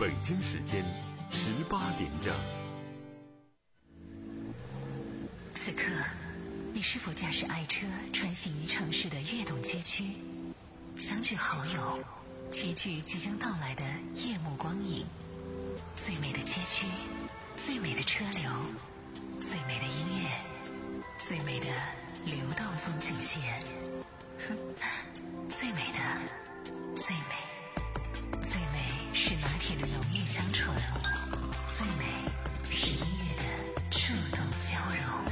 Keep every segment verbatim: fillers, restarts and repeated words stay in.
北京时间十八点整。 此刻，你是否驾驶爱车穿行于城市的跃动街区，相聚好友，齐聚即将到来的夜幕光影？最美的街区，最美的车流，最美的音乐，最美的流动风景线。哼，最美的，最美，最美是拿铁的浓郁香醇，最美是音乐的触动交融。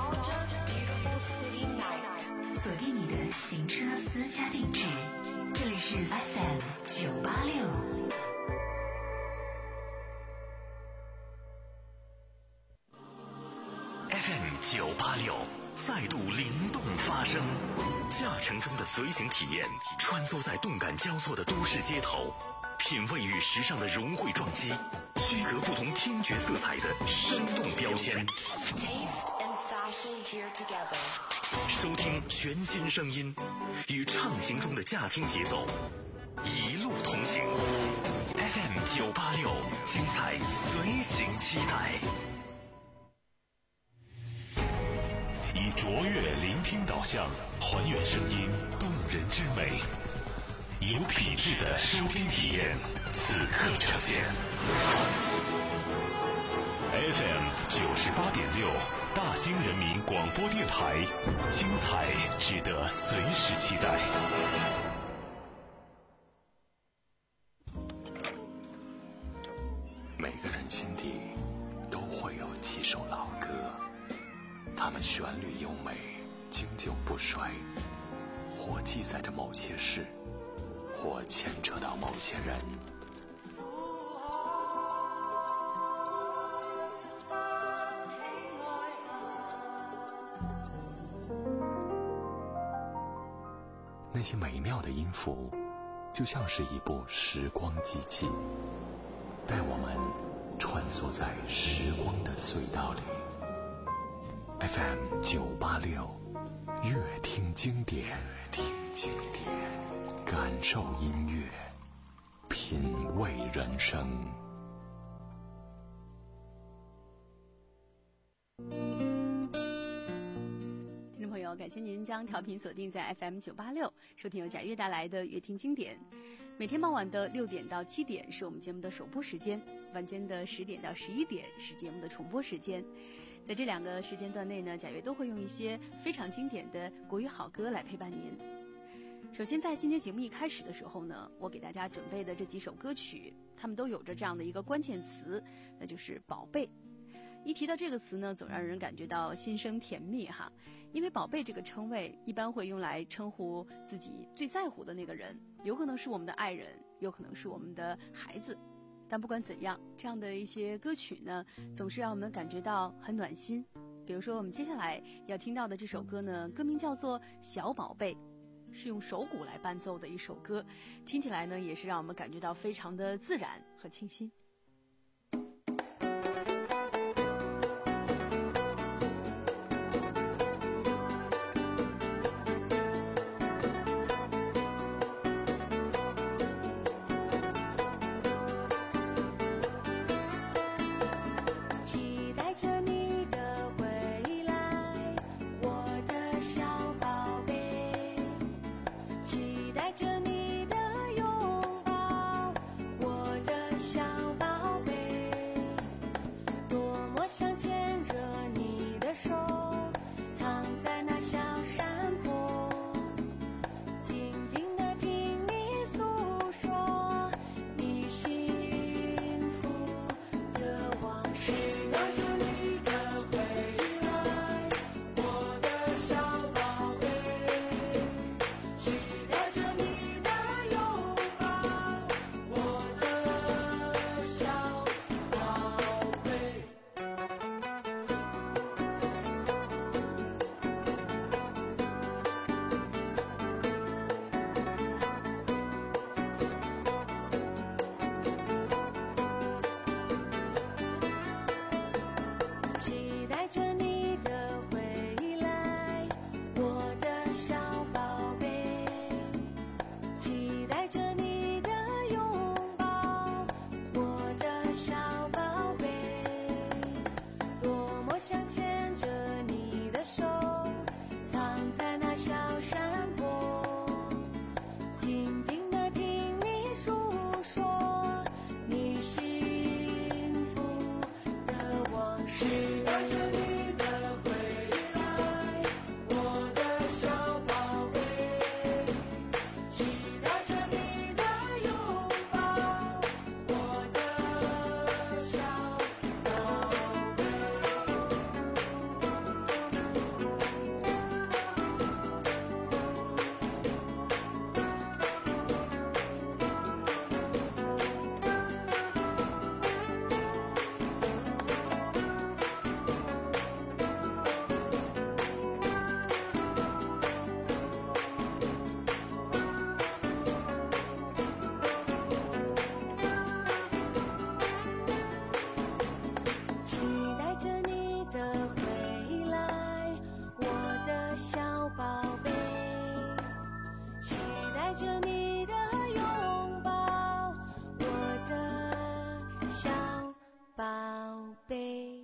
锁定你的行车私家定制，这里是 F M 九八六。 F M 九八六再度灵动发声，驾乘中的随行体验，穿梭在动感交错的都市街头，品味与时尚的融汇撞击，区隔不同听觉色彩的生动标签。收听全新声音，与畅行中的驾听节奏一路同行。F M 九八六，精彩随行期待。以卓越聆听导向，还原声音动人之美，有品质的收听体验，此刻呈现。F M 九十八点六，大兴人民广播电台，精彩值得随时期待。每个人心底都会有几首老歌，它们旋律优美，经久不衰，或记载着某些事，或牵扯到某些人。那些美妙的音符，就像是一部时光机器，带我们穿梭在时光的隧道里。F M 九八六，乐听经典，乐听经典，感受音乐，品味人生。 听众朋友，感谢您将调频锁定在 F M 九八六，收听由贾悦带来的乐听经典。每天傍晚的六点到七点是我们节目的首播时间，晚间的十点到十一点是节目的重播时间。在这两个时间段内呢，贾悦都会用一些非常经典的国语好歌来陪伴您。首先在今天节目一开始的时候呢，我给大家准备的这几首歌曲，它们都有着这样的一个关键词，那就是宝贝。一提到这个词呢，总让人感觉到心生甜蜜哈，因为宝贝这个称谓一般会用来称呼自己最在乎的那个人，有可能是我们的爱人，有可能是我们的孩子。但不管怎样，这样的一些歌曲呢，总是让我们感觉到很暖心。比如说我们接下来要听到的这首歌呢，歌名叫做《小宝贝》，是用手鼓来伴奏的一首歌，听起来呢也是让我们感觉到非常的自然和清新。 的小宝贝，多么想牵着你的手，躺在那小山坡，静静地听你诉说你幸福的往事。带着你的回来，我的小宝贝，期待着你的拥抱，我的小宝贝。期待着你的回来，我的小宝贝，期待着你的拥抱，我的小宝贝。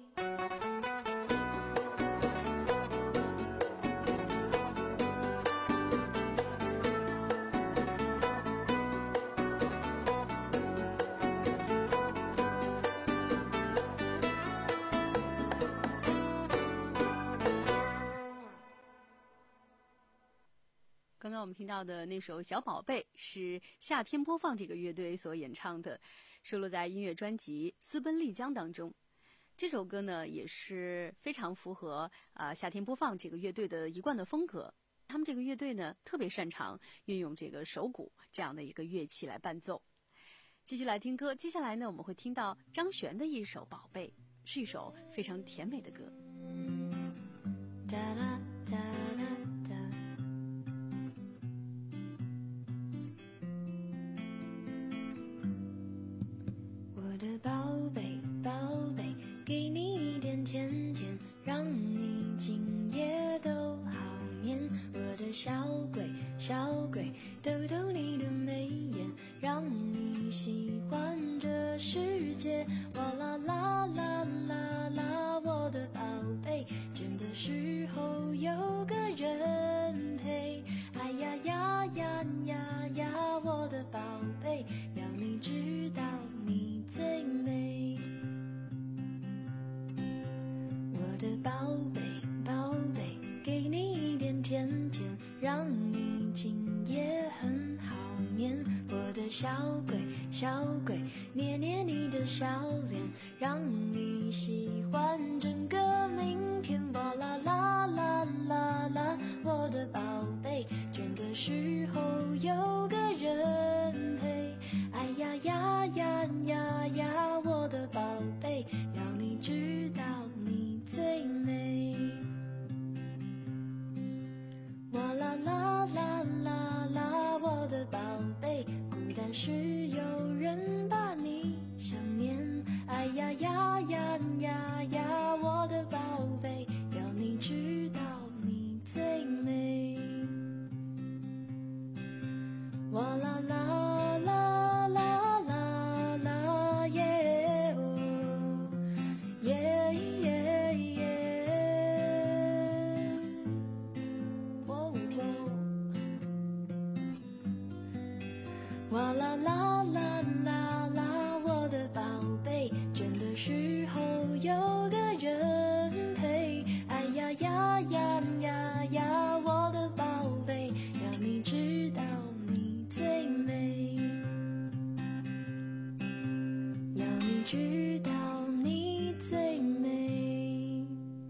刚刚我们听到的那首《小宝贝》是夏天播放这个乐队所演唱的，收录在音乐专辑《私奔丽江》当中。这首歌呢也是非常符合啊、呃、夏天播放这个乐队的一贯的风格。他们这个乐队呢特别擅长运用这个手鼓这样的一个乐器来伴奏。继续来听歌，接下来呢我们会听到张悬的一首《宝贝》，是一首非常甜美的歌。 哒啦哒啦哒，我的宝贝宝贝，给你一点甜甜，让你今夜都好眠。我的小鬼小鬼，逗逗你的眉眼，让你喜欢这世界。哇啦啦啦啦啦，我的宝贝，倦的时候有个人陪。哎呀呀呀呀呀，我的宝贝，要你知道你最美。我的宝贝宝贝，给你一点甜甜，让你今夜很好眠。我的小鬼小鬼，捏捏你的小脸，让你喜欢整个明天。哇啦啦啦啦啦，我的宝贝，倦的时候有个人陪。哎呀呀呀呀呀，我的宝贝，要你知道你最美。哇啦啦啦啦啦，我的宝贝，孤单时有人把你想念。哎呀呀呀呀呀，我的宝贝，要你知道你最美。哇啦啦啦啦啦啦耶哦耶耶耶，哦哦，哇啦啦啦啦啦，我的宝贝，倦的时候有个人陪。哎呀呀呀呀呀，我的宝贝，要你知道你最美，要你知道你最美。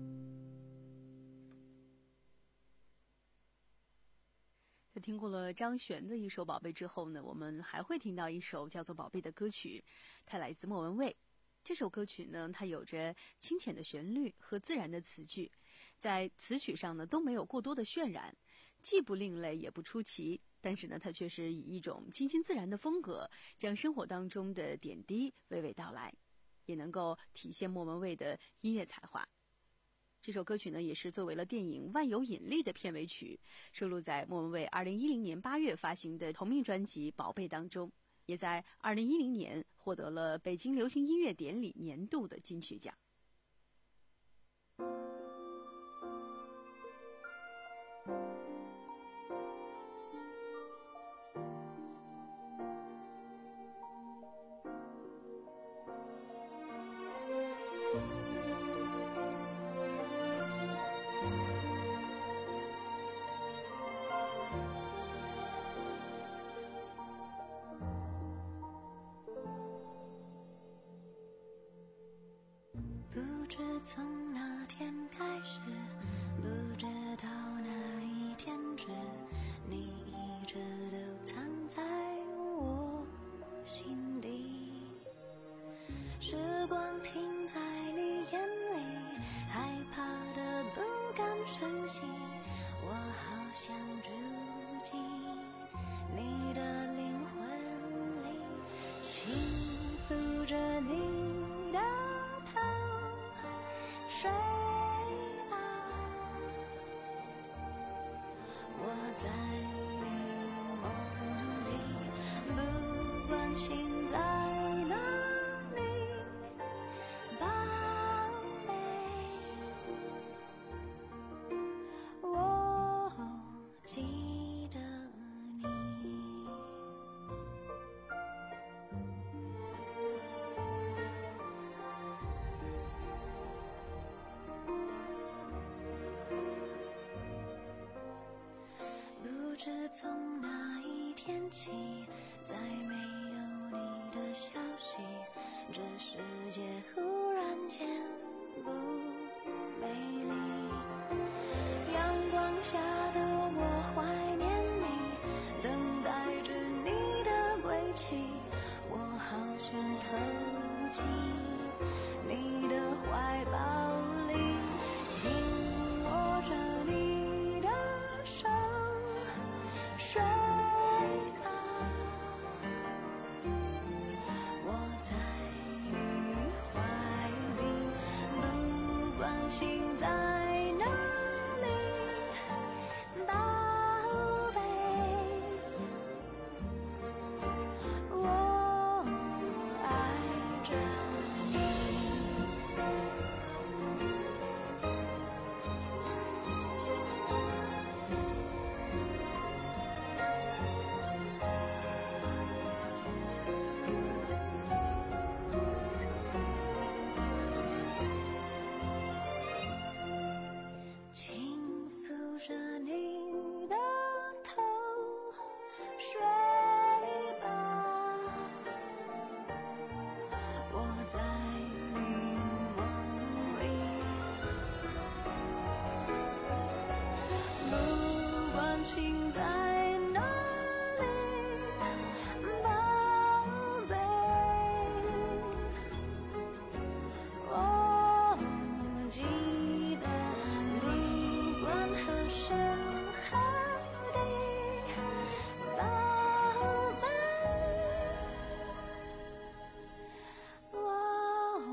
在听过了张悬的一首《宝贝》之后呢，我们还会听到一首叫做《宝贝》的歌曲，它来自莫文蔚。这首歌曲呢，它有着清浅的旋律和自然的词句，在词曲上呢都没有过多的渲染，既不另类也不出奇，但是呢，它却是以一种清新自然的风格，将生活当中的点滴娓娓道来，也能够体现莫文蔚的音乐才华。这首歌曲呢，也是作为了电影《万有引力》的片尾曲，收录在莫文蔚二零一零年八月发行的同名专辑《宝贝》当中。 也在二零一零年获得了北京流行音乐典礼年度的金曲奖。 不知从哪天开始，不知道哪一天止，你一直都藏在我心底。时光停在你眼里，害怕的不敢声息，我好想住进你的灵魂里，轻抚着你的头，睡吧，我在你梦里，不管心在哪里，宝贝，我记得你。不知从哪一天起，再没有你的消息，这世界忽然间不美丽。阳光下的我怀念你，等待着你的归期，我好想投进你的怀抱里，紧握着你的手，睡吧，我在你怀里，不管心在哪里，宝贝，我爱着你。轻抚着你的头，睡吧，我在你梦里，不管心在哪里，宝贝，我记得，不管何时何地，宝贝，我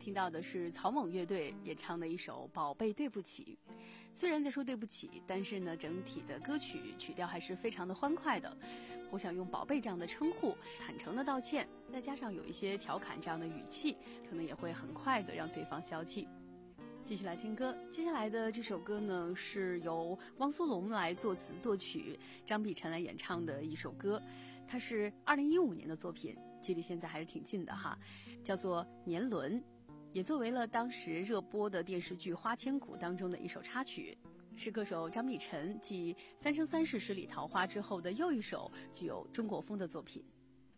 听到的是草蜢乐队演唱的一首《宝贝对不起》。虽然在说对不起，但是呢，整体的歌曲曲调还是非常的欢快的。我想用宝贝这样的称呼，坦诚的道歉，再加上有一些调侃这样的语气，可能也会很快的让对方消气。继续来听歌，接下来的这首歌呢，是由汪苏泷来作词作曲，张碧晨来演唱的一首歌，它是二零一五年的作品，距离现在还是挺近的哈，叫做《年轮》，也作为了当时热播的电视剧《花千骨》当中的一首插曲，是歌手张碧晨继《三生三世十里桃花》之后的又一首具有中国风的作品。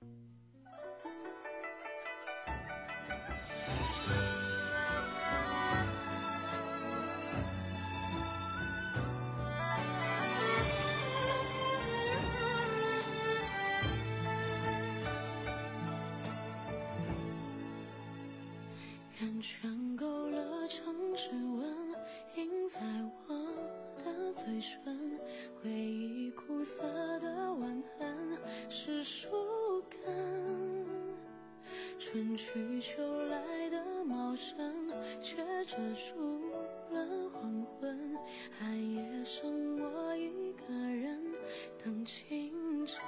圆圈勾勒成指纹，印在我的嘴唇，回忆苦涩的吻痕是树根，春去秋来的茂盛却遮住了黄昏，寒夜剩我一个人等清晨，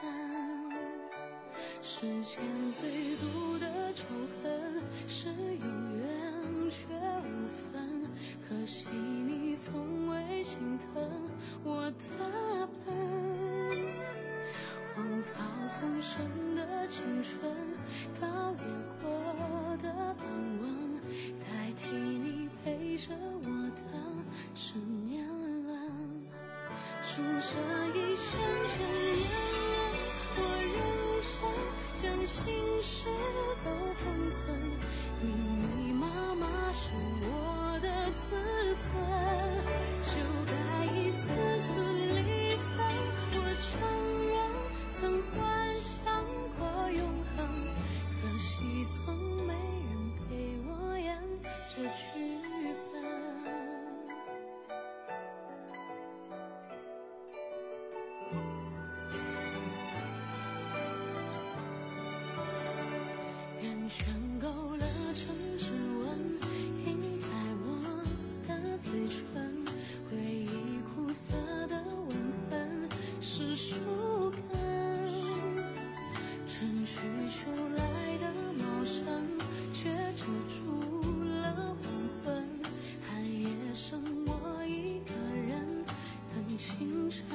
世间最毒的仇恨是有缘却无分，可惜你从未心疼我的笨，荒草丛生的青春，倒也过的安稳，代替你陪着我的是年轮，数着一圈圈年轮，我人生将心事都封存，密密麻麻是我的自尊，就该一次次离分，我承认曾幻想过永恒，可惜从没人陪我演这剧本。圆圈勾勒成指纹，印在我的嘴唇，回忆苦涩的吻痕是树根，春去秋来的茂盛却遮住了黄昏，寒夜剩我一个人等清晨，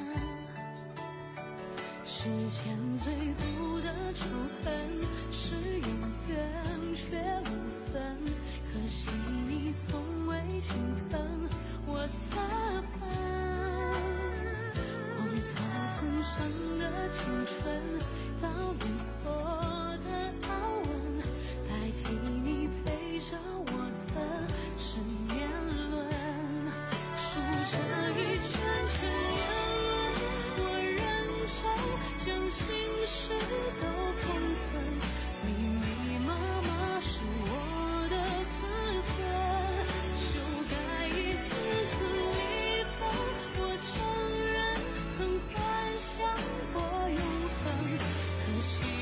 世间最毒的仇恨是永远却无分，可惜你从未心疼我的笨，荒草丛生的青春，倒也过的安稳，代替你陪着我的是年轮，数着一圈圈年轮，我认真将心事都封存，密密麻麻是我的自尊，就该一次次离分，我承认曾幻想过永恒，可惜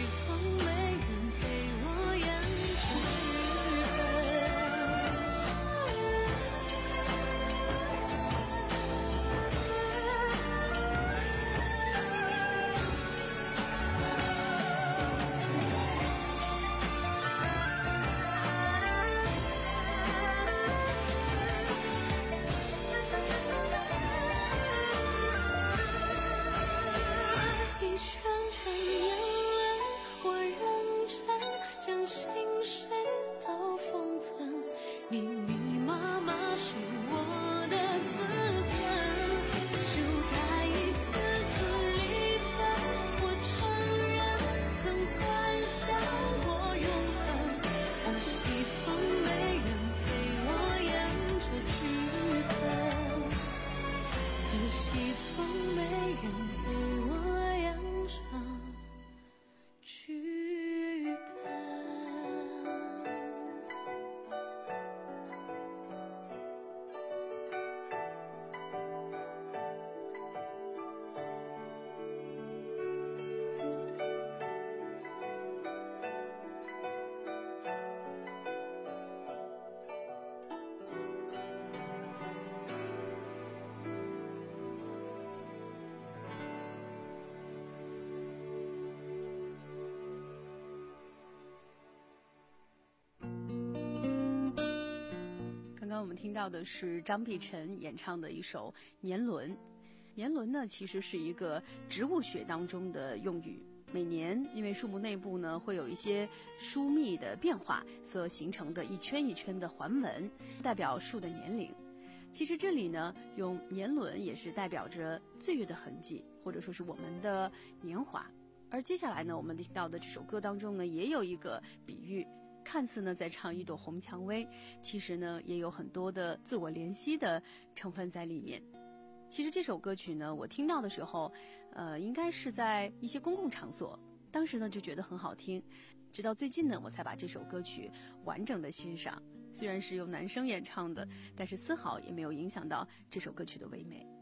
刚我们听到的是张碧晨演唱的一首《年轮》。年轮呢，其实是一个植物学当中的用语。每年因为树木内部呢会有一些疏密的变化所形成的一圈一圈的环纹，代表树的年龄。其实这里呢用年轮也是代表着岁月的痕迹，或者说是我们的年华。而接下来呢我们听到的这首歌当中呢也有一个比喻，看似呢在唱一朵红蔷薇，其实呢也有很多的自我怜惜的成分在里面。其实这首歌曲呢我听到的时候呃，应该是在一些公共场所，当时呢就觉得很好听，直到最近呢我才把这首歌曲完整的欣赏。虽然是由男生演唱的，但是丝毫也没有影响到这首歌曲的唯美。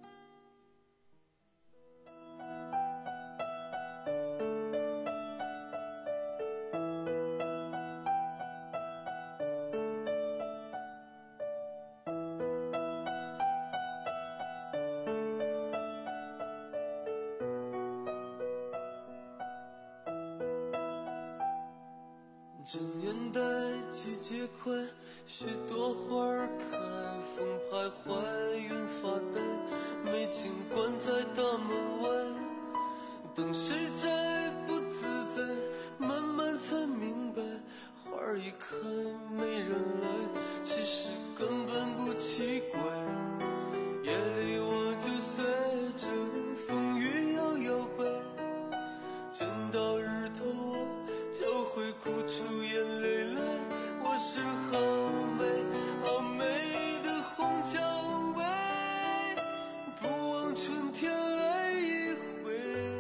正年代季节快，许多花儿开，风徘徊，云发呆，美景关在大门外，等谁摘不自在，慢慢才明白，花儿一开没人来，其实根本不奇怪。夜里我就随着风雨摇摇摆，见到日头我就会哭出眼泪来。我是好美好美的红蔷薇，不枉春天来一回，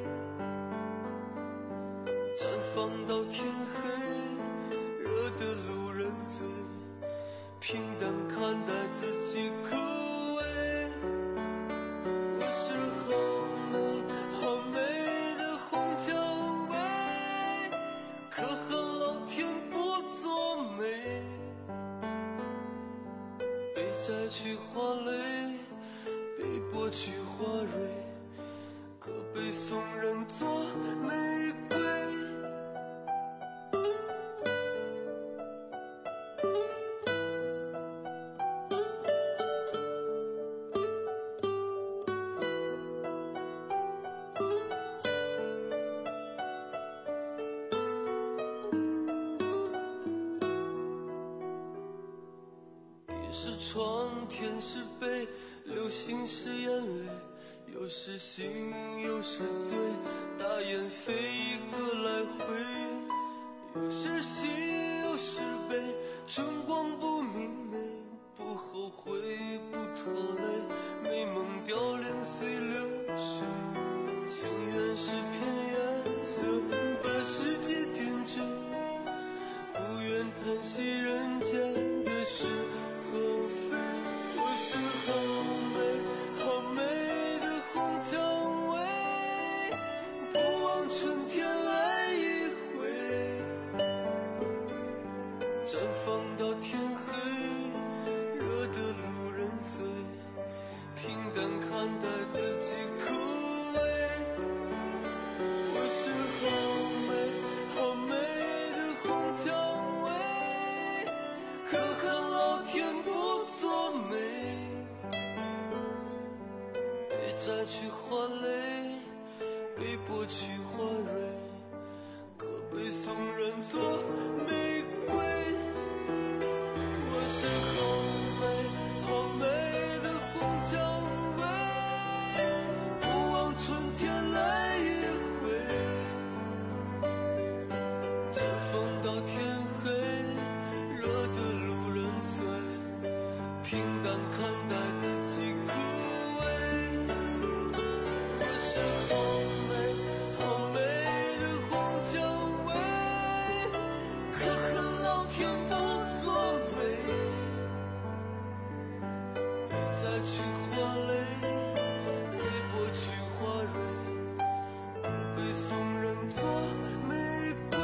绽放到天黑，惹得路人醉，平淡看待自己枯萎。我是好美好美的红蔷薇，可恨老天不作美，被摘去花蕾，被剥去花蕊，可被送人做玫瑰。是床，天是被，流星是眼泪，有时醒有时醉，大雁飞一个来回，有时喜有时悲，春光不明媚，不后悔不拖累，美梦凋零随流水，情缘是片颜色，把世界点缀，不愿叹息人间的事和非。我是好美好美的红蔷薇，不枉春天来一回，绽放到天黑，惹得路人醉，平淡看待自己枯萎。我是好美好美的红蔷薇，可恨老天不作美，被摘去花蕾，被剥去花蕊，可被送人做玫瑰。我是好美好美的红蔷薇，不枉春天来一回，绽放到天黑，惹得路人醉，平淡看待自己枯萎。我是好美好美的红蔷薇，可恨老天不作美，被摘去花蕾，被剥去花蕊，可被送人做玫瑰。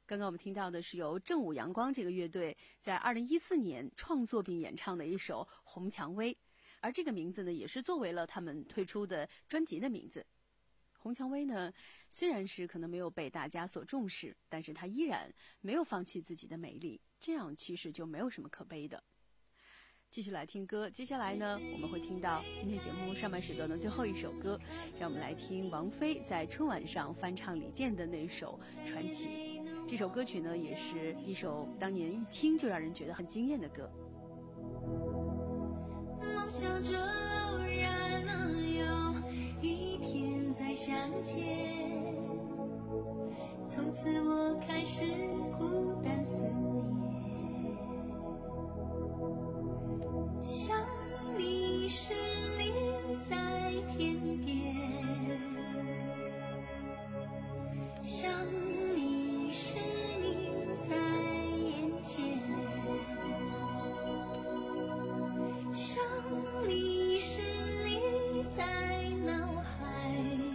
刚刚我们听到的是由正午阳光这个乐队在二零一四年创作并演唱的一首《红蔷薇》，而这个名字呢，也是作为了他们推出的专辑的名字。红蔷薇呢，虽然是可能没有被大家所重视，但是它依然没有放弃自己的美丽，这样其实就没有什么可悲的。继续来听歌，接下来呢，我们会听到今天节目上半时段的最后一首歌，让我们来听王菲在春晚上翻唱李健的那首《传奇》。这首歌曲呢，也是一首当年一听就让人觉得很惊艳的歌。 梦想着偶然能有一天再相见，从此我开始孤单思念，想你时你在天边，想你时你在眼前，想你时你在脑海，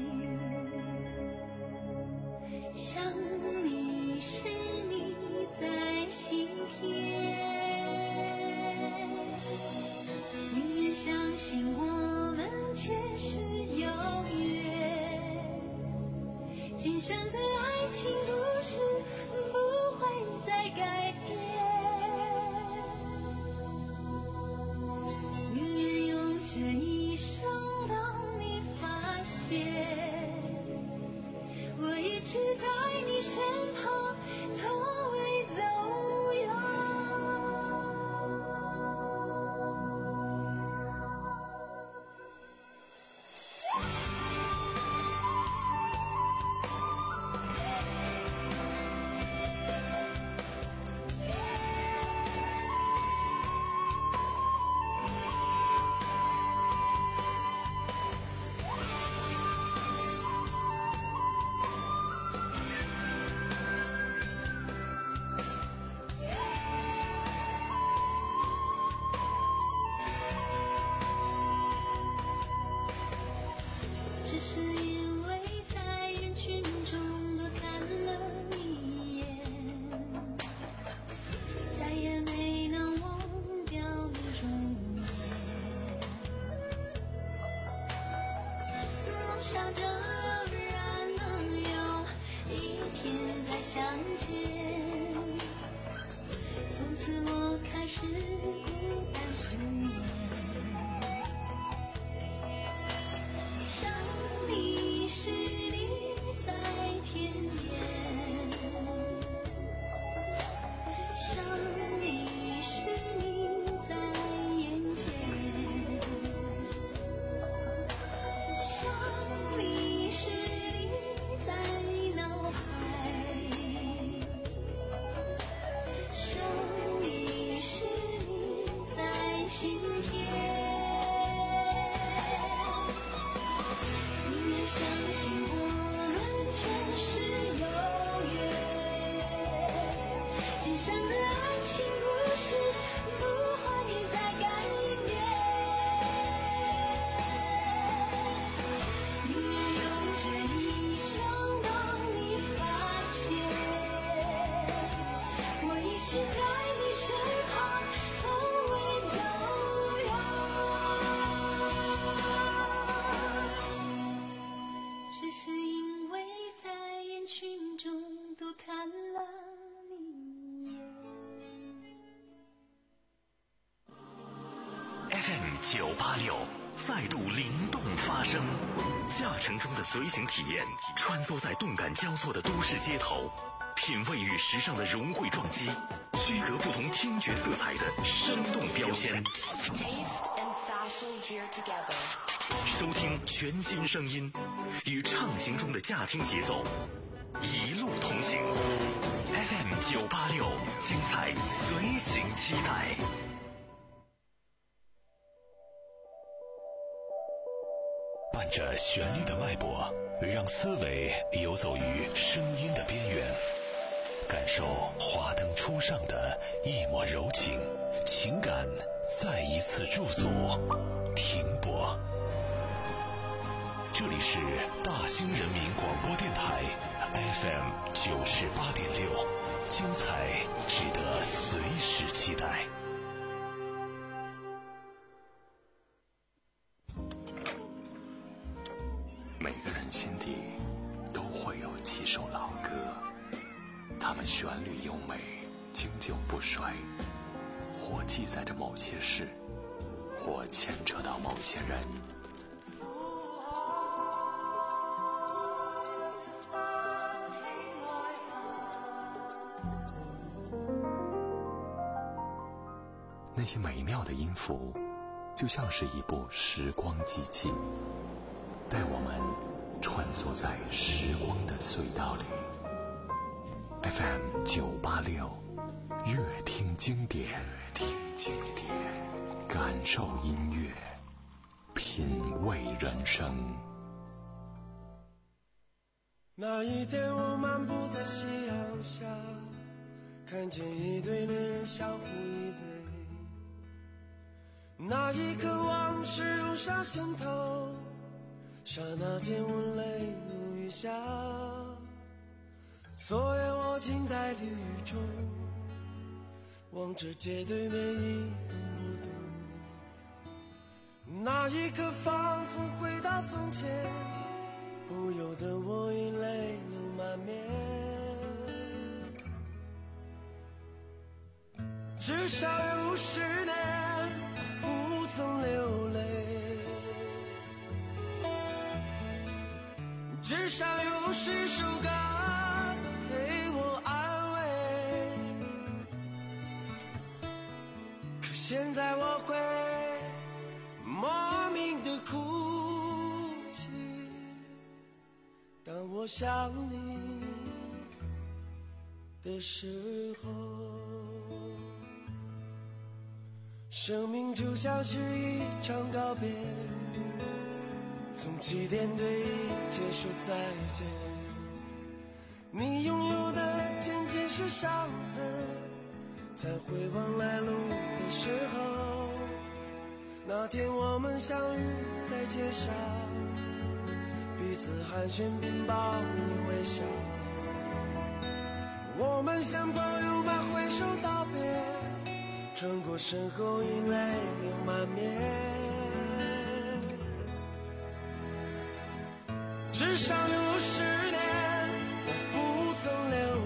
想你时你在心田。宁愿相信我们前世有约，今生的爱情故事不会再改变。宁愿用这一生等你发现，我一直在你身旁，从未走远。只是因为在人群中多看了你一眼，再也没能忘掉你容颜。梦想着偶然能有一天再相见，从此我开始孤单思念。想你时你在天边，想你时你在眼前，想你时你在脑海，想你时你在心田。相信我们前世有约，今生的爱情故事不会再改变。宁愿用这一生等你发现，我一直在你身旁，从未走远。只是因为在人群中多看了你一眼。 F M 九八六再度灵动发声，驾乘中的随行体验，穿梭在动感交错的都市街头，品味与时尚的融汇撞击，区隔不同听觉色彩的生动标签。收听全新声音，与畅行中的驾听节奏，一路同行。F M 九八六，精彩随行期待。伴着旋律的脉搏，让思维游走于声音的边缘，感受华灯初上的一抹柔情，情感再一次驻足停泊。这里是大兴人民广播电台 F M 九十八点六。 精彩值得随时期待。 每个人心底都会有几首老歌，它们旋律优美，经久不衰，或记载着某些事，或牵扯到某些人。那些美妙的音符，就像是一部时光机器，带我们穿梭在时光的隧道里。F M 九八六，乐听经典，乐听经典，感受音乐，品味人生。 那一天我漫步在夕阳下，看见一对恋人相互依偎，那一刻往事涌上心头，刹那间我泪如雨下。昨夜我静在绿雨中，望着街对面一动不动，那一刻仿佛回到从前，不由得我已泪流满面。至少有十年不曾流泪，至少有十首歌给我安慰。可现在我会莫名的哭泣，当我想你的时候。生命就像是一场告别，从起点对一切说再见。你拥有的仅仅是伤痕，在回望来路的时候，那天我们相遇在街上，彼此寒暄并报以微笑。我们像朋友般挥手道别，穿过身后已泪流满面。至少有十年我不曾流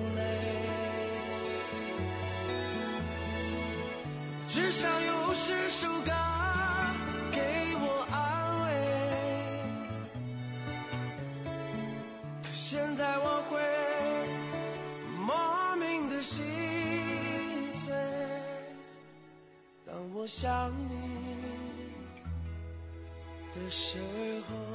泪，至少有十首歌给我安慰。可现在我会莫名的心碎，当我想你的时候。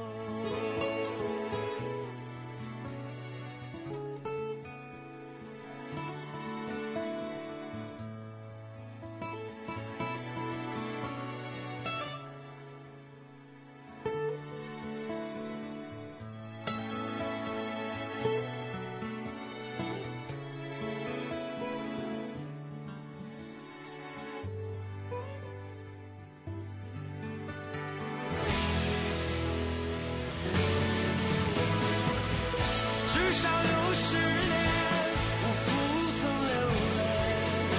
至少有十年我不曾流泪，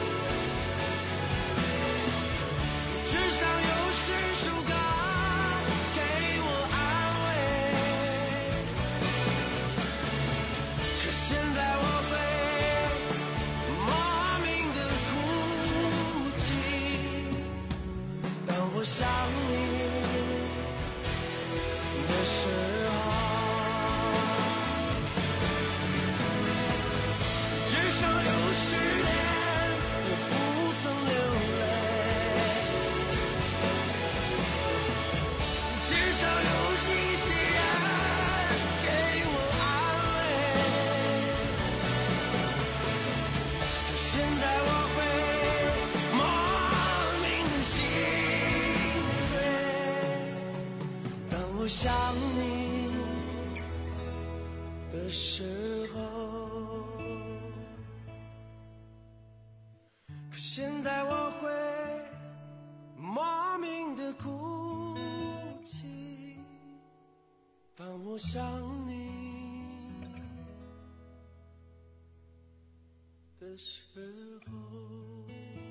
至少有十首歌给我安慰。可现在我会莫名的哭泣，当我想你的时候。至少有十年我不曾流泪，至少有一些人给我安慰。可现在我会莫名的心碎，当我想你的时候。可现在我会莫名的哭泣，当我想你的时候。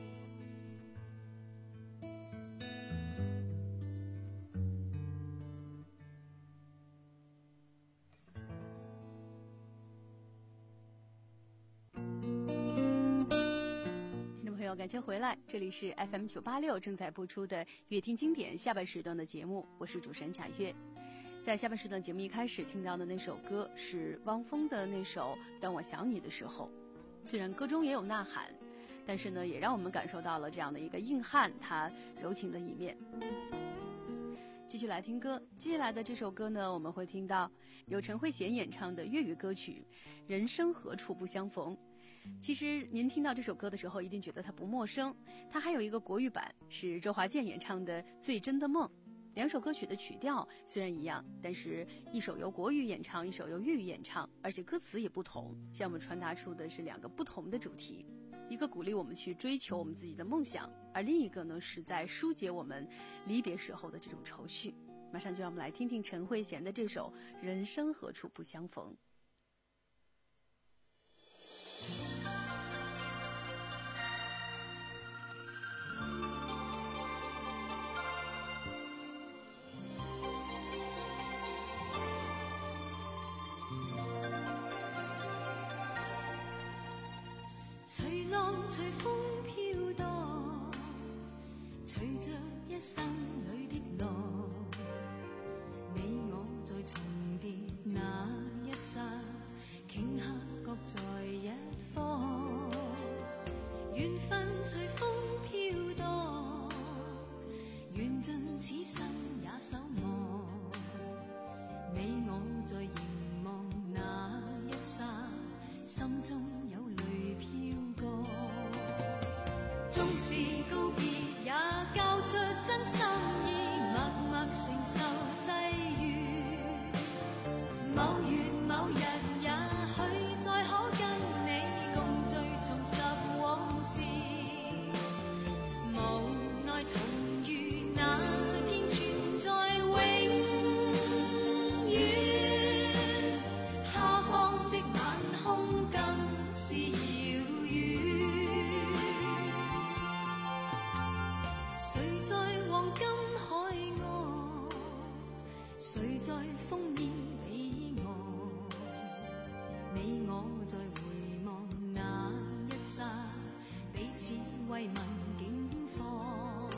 感谢回来，这里是 F M 九八六正在播出的乐听经典下半时段的节目，我是主持人贾月。在下半时段节目一开始听到的那首歌是汪峰的那首《当我想你的时候》，虽然歌中也有呐喊，但是呢，也让我们感受到了这样的一个硬汉他柔情的一面。继续来听歌，接下来的这首歌呢，我们会听到由陈慧娴演唱的粤语歌曲《人生何处不相逢》。其实您听到这首歌的时候一定觉得它不陌生，它还有一个国语版是周华健演唱的《最真的梦》。两首歌曲的曲调虽然一样，但是一首由国语演唱，一首由粤语演唱，而且歌词也不同，向我们传达出的是两个不同的主题，一个鼓励我们去追求我们自己的梦想，而另一个呢是在疏解我们离别时候的这种愁绪。马上就让我们来听听陈慧娴的这首《人生何处不相逢》。 随浪随风飘荡，随着一生里的路，你我在重叠那一刹，顷刻各在一方。缘分随风飘荡，缘尽此生也守望。你我在凝望那一刹，心中有泪飘过。纵是告别，也交出真心意，默默承受际遇。某月某日，也許再可跟你共聚重拾往事。無奈重遇那天存在永遠，他方的晚空更是遙遠。誰在黃金海岸，誰在烽煙彼岸？你我在回望那一剎，彼此慰問境況。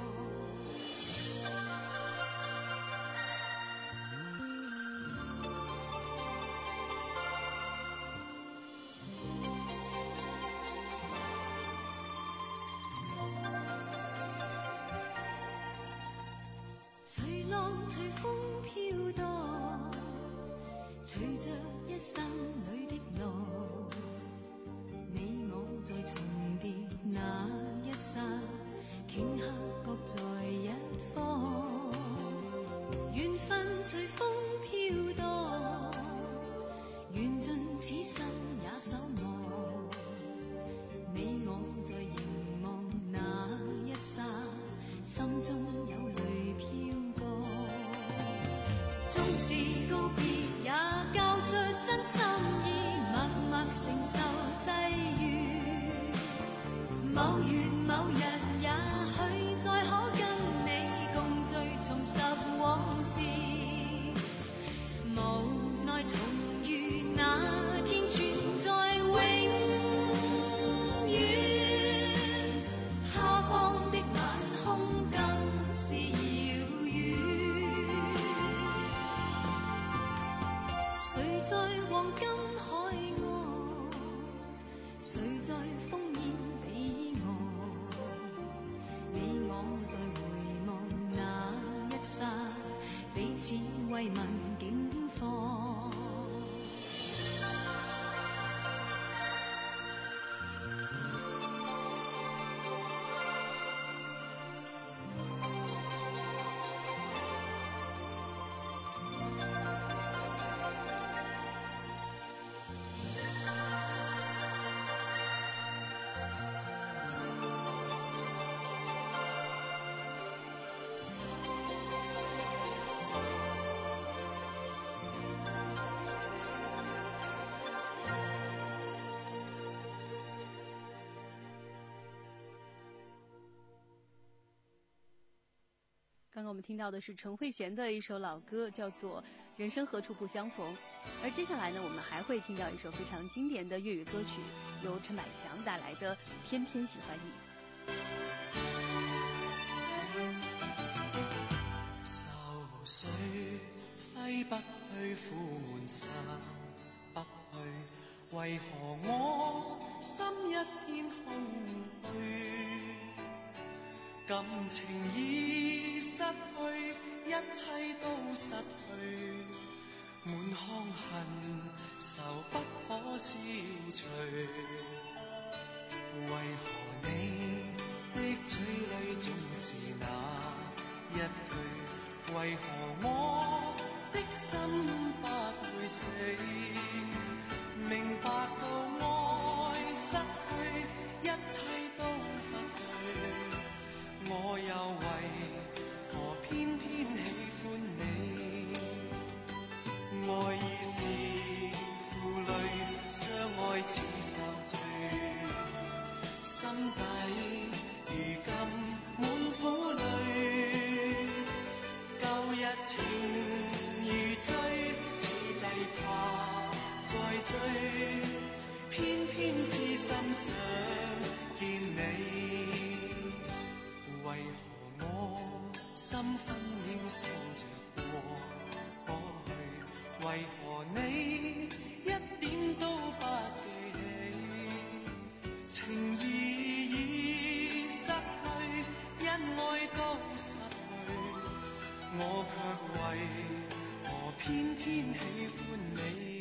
隨浪隨風飄蕩，隨着一生裏的路，你我在重疊那一剎，頃刻各在一方。緣分隨風飄蕩，緣盡此生也守望。你我在凝望那一剎，心中有淚飄過。縱是告別，也交出真心意，默默承受際遇。某月某日，也許再可跟你共聚重拾往事。無奈重遇那天存在永遠，他方的晚空更是遙遠。誰在黃金海岸，誰在烽煙彼岸？你我在回望那一剎，彼此慰問境況。 们听到的是陈慧娴的一首老歌，叫做《人生何处不相逢》。而接下来呢，我们还会听到一首非常经典的粤语歌曲，由陈百强带来的《偏偏喜欢你》。 愁绪挥不去，苦闷散不去，为何我心一片空虚？感情已失去，一切都失去，满腔恨愁不可消除。为何你的嘴里總是那一句？為何我的心不會死？明白到愛失去，一切都不對，我又為何偏偏喜歡你？愛已是負累，相愛似受罪，心底如今滿苦淚。舊日情如醉，此際怕再追，偏偏痴心想見你。為何我心分秒想着過去？為何你一點都不記起？情義已失去，因愛都失去，我卻為何偏偏喜歡你？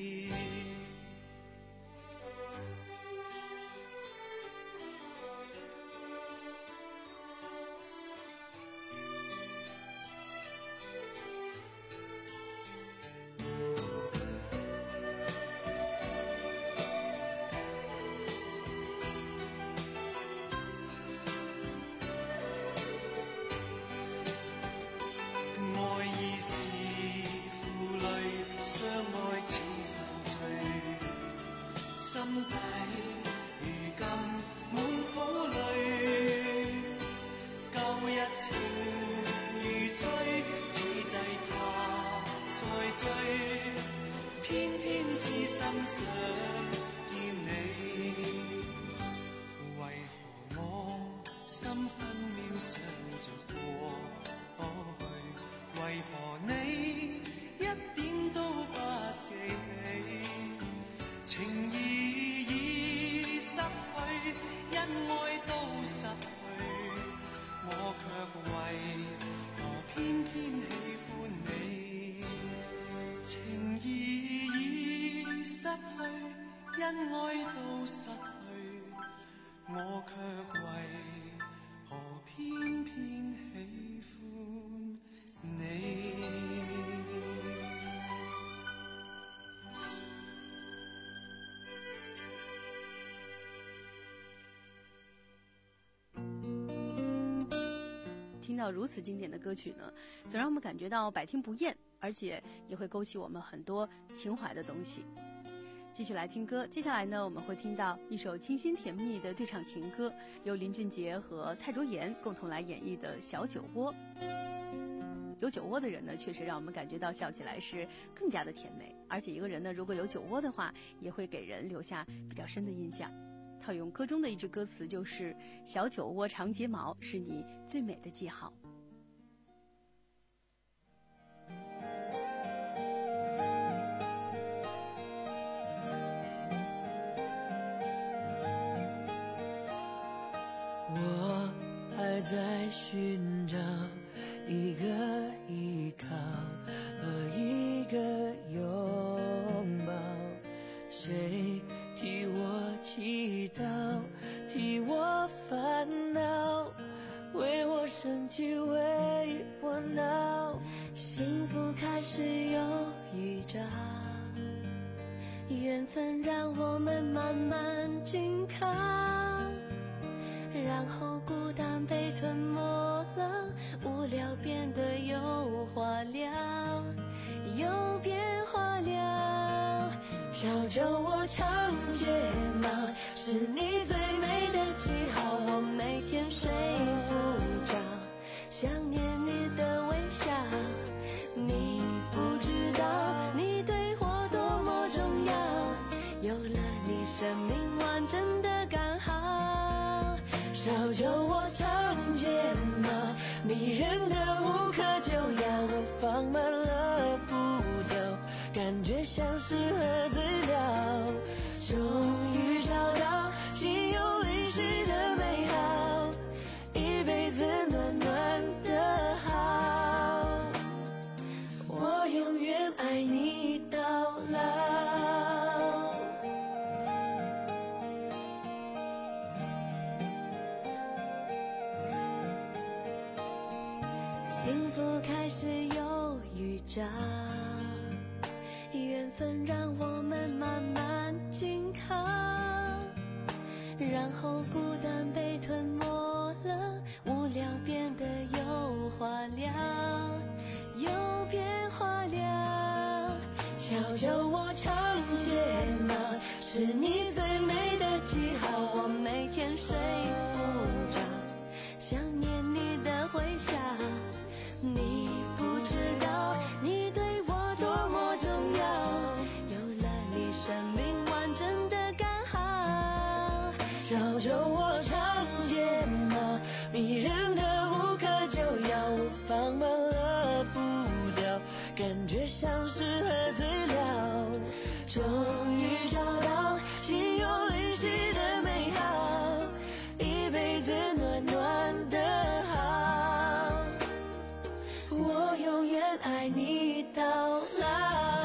心底如今滿苦淚，舊日情如醉，此際怕再追，偏偏痴心想見你。為何我心分秒想着過去？為何你一點都不記起？情義已失去，因愛都失去，我卻為何偏偏喜歡你？情義已失去，因愛都失去，我卻為何偏偏喜歡你？ 听到如此经典的歌曲呢，总让我们感觉到百听不厌，而且也会勾起我们很多情怀的东西。继续来听歌，接下来呢，我们会听到一首清新甜蜜的对唱情歌，由林俊杰和蔡卓妍共同来演绎的《小酒窝》。有酒窝的人呢，确实让我们感觉到笑起来是更加的甜美，而且一个人呢，如果有酒窝的话，也会给人留下比较深的印象。套用歌中的一句歌词，就是小酒窝长睫毛是你最美的记号。 我还在寻找一个依靠和一个拥抱，谁替我祈祷，替我烦恼，为我生气，为我闹。 幸福开始有预兆，缘分让我们慢慢紧靠，然后孤单被吞没了，无聊变得有话聊，有变化了。小酒窝长睫毛是你最美的记号，我每天睡不着，想念你的微笑。 小酒窝长睫毛，迷人的无可救药，我放慢了步调，感觉像是喝醉了，终于找到心有灵犀的美好，一辈子暖暖的好，我永远爱你到老。幸福开始有预兆，缘分让我们慢慢紧靠，然后孤单被吞没了，无聊变得有话聊，有变化了。小酒窝长睫毛，是你最美的记号，我每天睡不着，想念你的微笑。你不知道你对我多么重要，有了你生命完整的刚好。小酒窝长睫毛，迷人的无可救药，我放慢了步调，感觉像是喝醉了，终于找到心有灵犀的美好，一辈子暖暖的好，我永远爱你到老。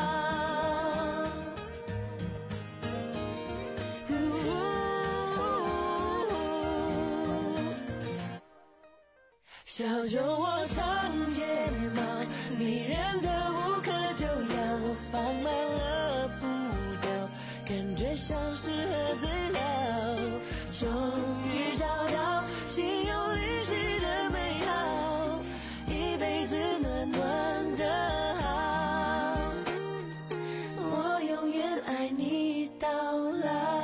小酒窝长睫毛，迷人的无可救药，我放慢了步调，感觉像是喝醉了，终于找到心有灵犀的美好，一辈子暖暖的好，我永远爱你到老。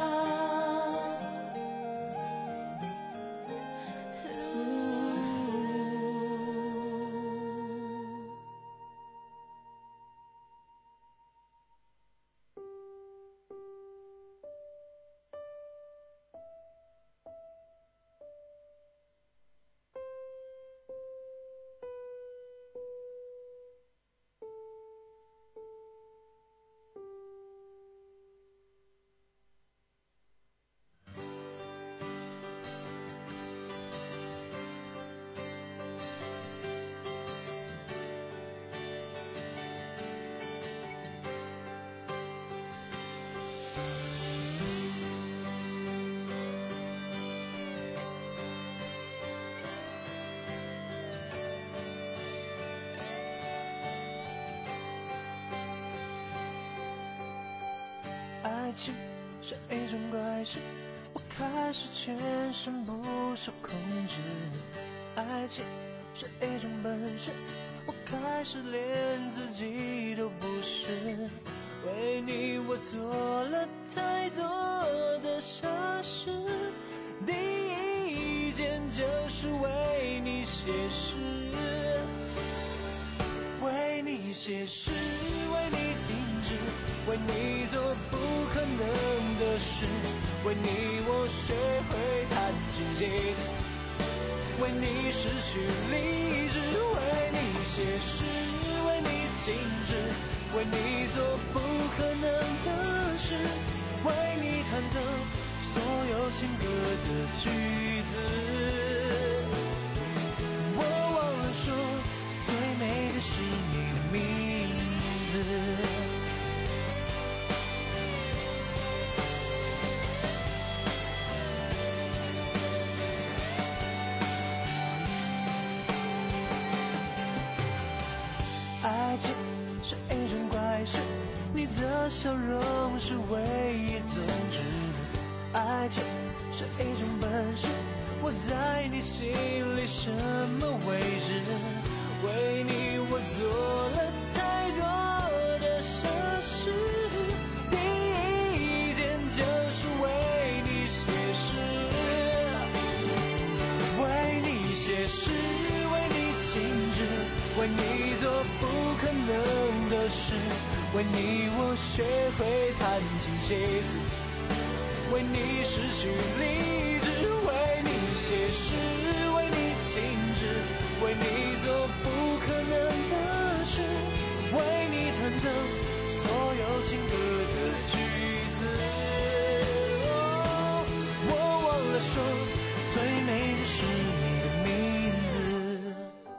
爱情是一种怪事，我开始全身不受控制。爱情是一种本事，我开始连自己都不是。为你我做了太多的傻事，第一件就是为你写诗，为你写诗，为你静止，为你做不可能的事，为你我学会弹琴写词，为你失去理智，为你写诗，为你静止，为你做不可能的事，为你弹奏所有情歌的句子。我忘了说，最美的是你的名字。爱情是一种怪事，你的笑容是唯一宗旨。爱情是一种本事，我在你心里什么位置？为你我做了太多的傻事，第一件就是为你写诗，为你写诗，为你静止，为你做不可能的事，为你我学会弹琴写词，为你失去理智，为你写写诗，为你静止，为你做不可能的事，为你弹奏所有情歌的句子。哦，我忘了说，最美的是你的名字。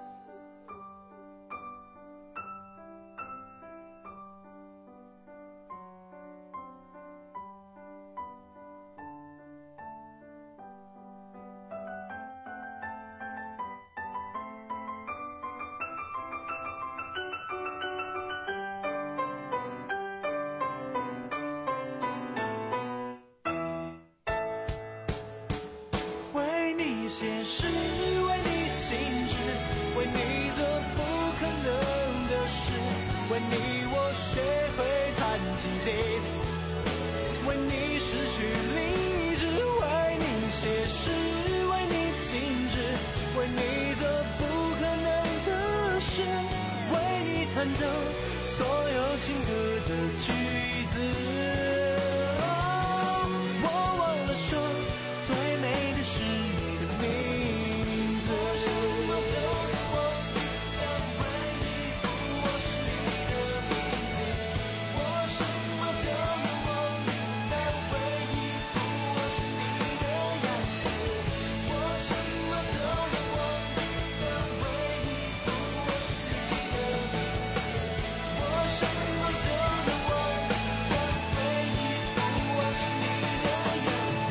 写诗，为你静止，为你做不可能的事，为你我学会弹琴写字，为你失去理智，为你写诗，为你静止，为你做不可能的事，为你弹奏所有情歌的句子。哦，我忘了说，最美的是你的名字。我什么都能忘记，但唯一不忘是你的名字。我什么都能忘记，但唯一不忘是你的样子。我什么都能忘记，但唯一不忘是你的名字。我什么都能忘记，但唯一不忘是你的样子。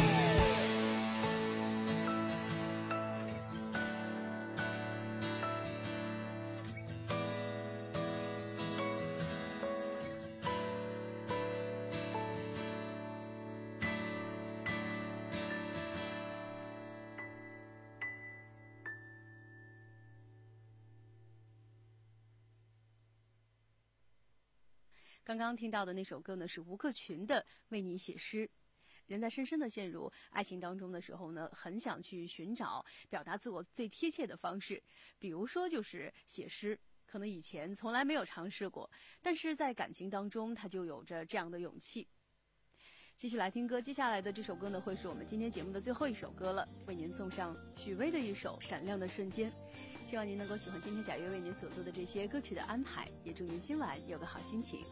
刚刚听到的那首歌呢，是吴克群的《为你写诗》。人在深深的陷入爱情当中的时候呢，很想去寻找表达自我最贴切的方式，比如说就是写诗。可能以前从来没有尝试过，但是在感情当中，他就有着这样的勇气。继续来听歌，接下来的这首歌呢，会是我们今天节目的最后一首歌了，为您送上许巍的一首《闪亮的瞬间》。希望您能够喜欢今天贾月为您所做的这些歌曲的安排，也祝您今晚有个好心情。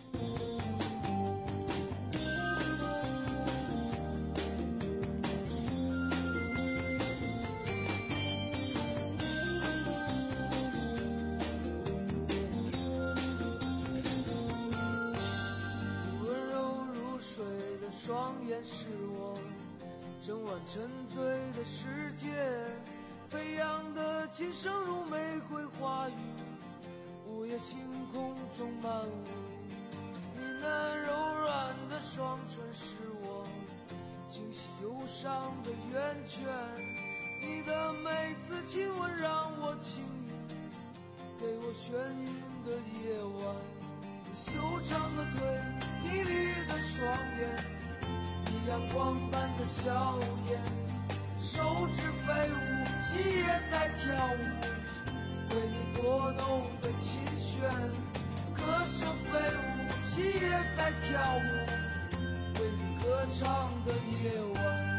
温柔如水的双眼是我整晚沉醉的世界，飞扬的琴声如玫瑰花语，午夜星空中漫舞。你那柔软的双唇是我清晰忧伤的源泉，你的每次亲吻让我轻盈，给我眩晕的夜晚。你修长的腿，迷离的双眼，你阳光般的笑颜，手指飞舞，心也在跳舞，为你拨动的琴弦，歌声飞舞，心也在跳舞，为你歌唱的夜晚。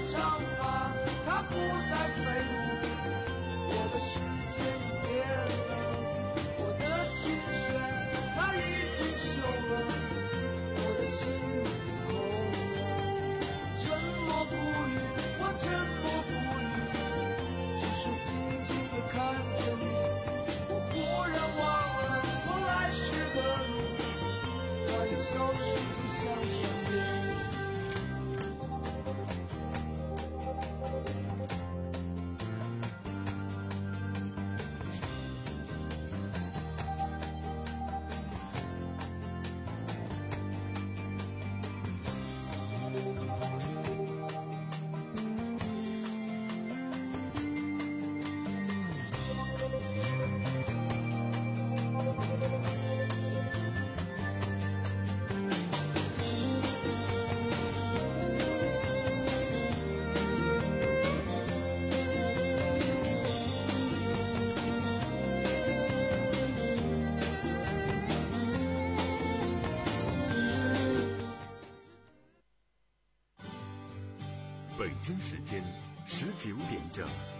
不再飞舞，我的世界已变了。 北京时间十九点整。